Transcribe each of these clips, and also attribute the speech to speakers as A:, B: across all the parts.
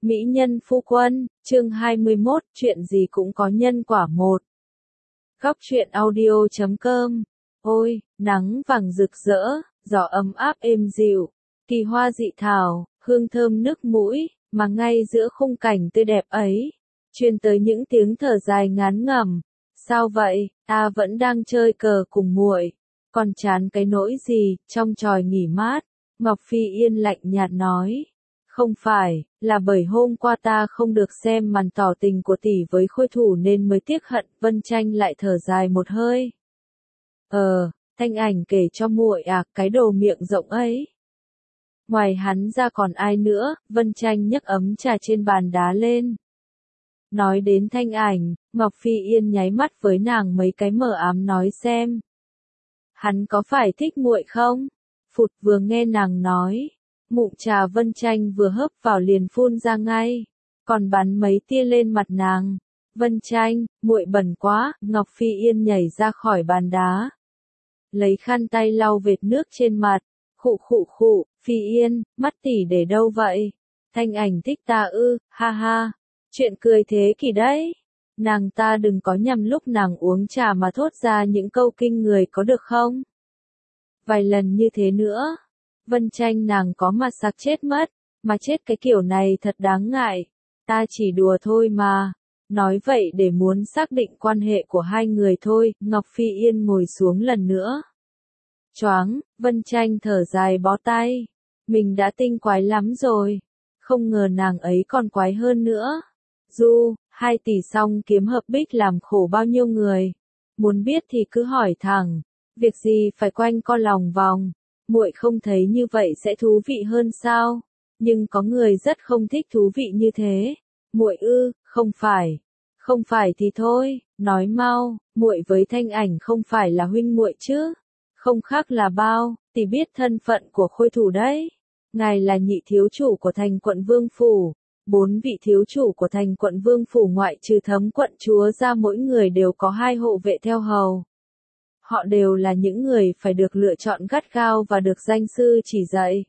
A: Mỹ nhân phu quân, chương 21, chuyện gì cũng có nhân quả một. Góc truyện audio.com. Ôi, nắng vàng rực rỡ, gió ấm áp êm dịu, kỳ hoa dị thảo, hương thơm nước mũi, mà ngay giữa khung cảnh tươi đẹp ấy, truyền tới những tiếng thở dài ngán ngẩm. Sao vậy, ta vẫn đang chơi cờ cùng muội, còn chán cái nỗi gì, trong tròi nghỉ mát. Ngọc Phi Yên lạnh nhạt nói. Không phải, là bởi hôm qua ta không được xem màn tỏ tình của tỷ với Khôi Thủ nên mới tiếc hận. Vân Tranh lại thở dài một hơi. Thanh Ảnh kể cho muội à, cái đồ miệng rộng ấy. Ngoài hắn ra còn ai nữa? Vân Tranh nhấc ấm trà trên bàn đá lên. Nói đến Thanh Ảnh, Ngọc Phi Yên nháy mắt với nàng mấy cái mờ ám nói xem. Hắn có phải thích muội không? Phụt, vừa nghe nàng nói. Ngụm trà Vân Tranh vừa hớp vào liền phun ra ngay, còn bắn mấy tia lên mặt nàng. Vân Tranh, muội bẩn quá. Ngọc Phi Yên nhảy ra khỏi bàn đá, lấy khăn tay lau vệt nước trên mặt. Khụ khụ khụ, Phi Yên, mắt tỷ để đâu vậy? Thanh Ảnh thích ta ư? Ha ha, chuyện cười thế kỷ đấy. Nàng ta đừng có nhằm lúc nàng uống trà mà thốt ra những câu kinh người có được không? Vài lần như thế nữa, Vân Tranh nàng có mặt sặc chết mất, mà chết cái kiểu này thật đáng ngại. Ta chỉ đùa thôi mà. Nói vậy để muốn xác định quan hệ của hai người thôi. Ngọc Phi Yên ngồi xuống lần nữa. Choáng, Vân Tranh thở dài bó tay. Mình đã tinh quái lắm rồi, không ngờ nàng ấy còn quái hơn nữa. 2 tỷ xong kiếm hợp bích làm khổ bao nhiêu người. Muốn biết thì cứ hỏi thẳng, việc gì phải quanh co lòng vòng. Muội không thấy như vậy sẽ thú vị hơn sao? Nhưng có người rất không thích thú vị như thế. Muội ư? Không phải. Không phải thì thôi, nói mau. Muội với Thanh Ảnh không phải là huynh muội chứ? Không khác là bao. Tỷ biết thân phận của Khôi Thủ đấy. Ngài là nhị thiếu chủ của thành quận Vương Phủ. 4 vị thiếu chủ của thành quận Vương Phủ ngoại trừ Thấm quận chúa ra mỗi người đều có 2 hộ vệ theo hầu. Họ đều là những người phải được lựa chọn gắt gao và được danh sư chỉ dạy.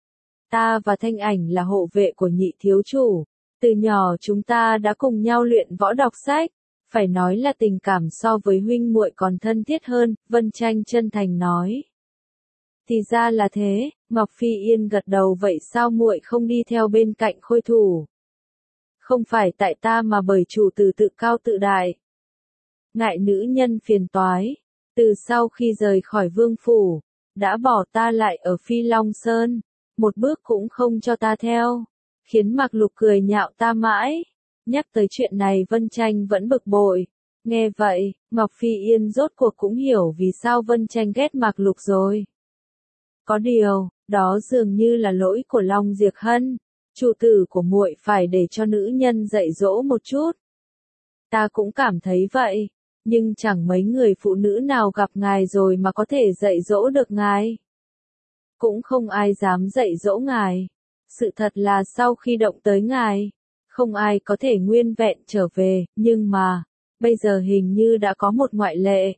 A: Ta và Thanh Ảnh là hộ vệ của nhị thiếu chủ. Từ nhỏ chúng ta đã cùng nhau luyện võ đọc sách. Phải nói là tình cảm so với huynh muội còn thân thiết hơn. Vân Tranh chân thành nói. Thì ra là thế. Ngọc Phi Yên gật đầu. Vậy sao muội không đi theo bên cạnh Khôi Thủ? Không phải tại ta mà bởi chủ tử tự cao tự đại. Ngại nữ nhân phiền toái. Từ sau khi rời khỏi Vương Phủ, đã bỏ ta lại ở Phi Long Sơn, một bước cũng không cho ta theo, khiến Mạc Lục cười nhạo ta mãi. Nhắc tới chuyện này Vân Tranh vẫn bực bội. Nghe vậy, Ngọc Phi Yên rốt cuộc cũng hiểu vì sao Vân Tranh ghét Mạc Lục rồi. Có điều, đó dường như là lỗi của Long Diệp Hân. Chủ tử của muội phải để cho nữ nhân dạy dỗ một chút. Ta cũng cảm thấy vậy. Nhưng chẳng mấy người phụ nữ nào gặp ngài rồi mà có thể dạy dỗ được ngài. Cũng không ai dám dạy dỗ ngài. Sự thật là sau khi động tới ngài, không ai có thể nguyên vẹn trở về, nhưng mà, bây giờ hình như đã có một ngoại lệ.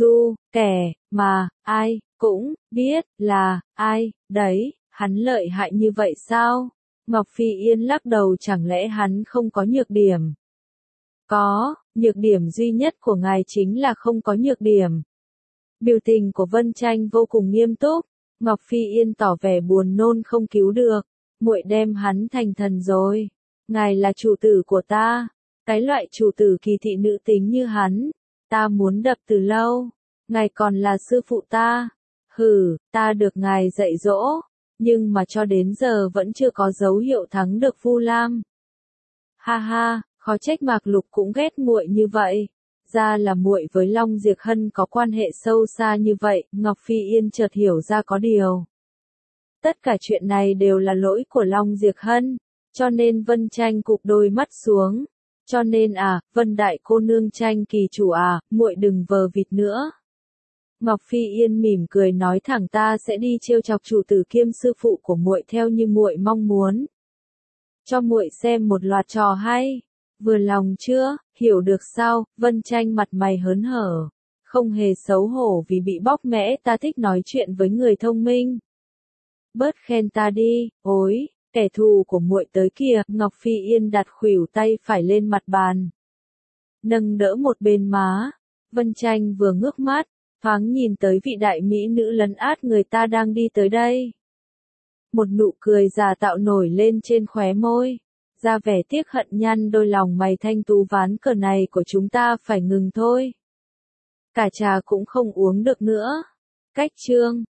A: Kẻ, mà, ai, cũng, biết, là, ai, đấy, hắn lợi hại như vậy sao? Ngọc Phi Yên lắc đầu, chẳng lẽ hắn không có nhược điểm? Có, nhược điểm duy nhất của ngài chính là không có nhược điểm. Biểu tình của Vân Tranh vô cùng nghiêm túc. Ngọc Phi Yên tỏ vẻ buồn nôn không cứu được. Muội đem hắn thành thần rồi. Ngài là chủ tử của ta. Cái loại chủ tử kỳ thị nữ tính như hắn, ta muốn đập từ lâu. Ngài còn là sư phụ ta. Ta được ngài dạy dỗ, nhưng mà cho đến giờ vẫn chưa có dấu hiệu thắng được Vu Lam. Ha ha. Khó trách Mạc Lục cũng ghét muội như vậy. Ra là muội với Long Diệp Hân có quan hệ sâu xa như vậy. Ngọc Phi Yên chợt hiểu ra có điều. Tất cả chuyện này đều là lỗi của Long Diệp Hân. Cho nên Vân Tranh cụp đôi mắt xuống. Cho nên Vân đại cô nương Tranh kỳ chủ muội đừng vờ vịt nữa. Ngọc Phi Yên mỉm cười nói thẳng, ta sẽ đi trêu chọc chủ tử kiêm sư phụ của muội theo như muội mong muốn. Cho muội xem một loạt trò hay. Vừa lòng chưa? Hiểu được sao? Vân Tranh mặt mày hớn hở, không hề xấu hổ vì bị bóc mẽ. Ta thích nói chuyện với người thông minh. Bớt khen ta đi. Ôi, kẻ thù của muội tới kìa, Ngọc Phi Yên đặt khuỷu tay phải lên mặt bàn. Nâng đỡ một bên má, Vân Tranh vừa ngước mắt, thoáng nhìn tới vị đại mỹ nữ lấn át người ta đang đi tới đây. Một nụ cười giả tạo nổi lên trên khóe môi, ra vẻ tiếc hận nhăn đôi lòng mày thanh tú ván cờ này của chúng ta phải ngừng thôi. Cả trà cũng không uống được nữa. Cách chương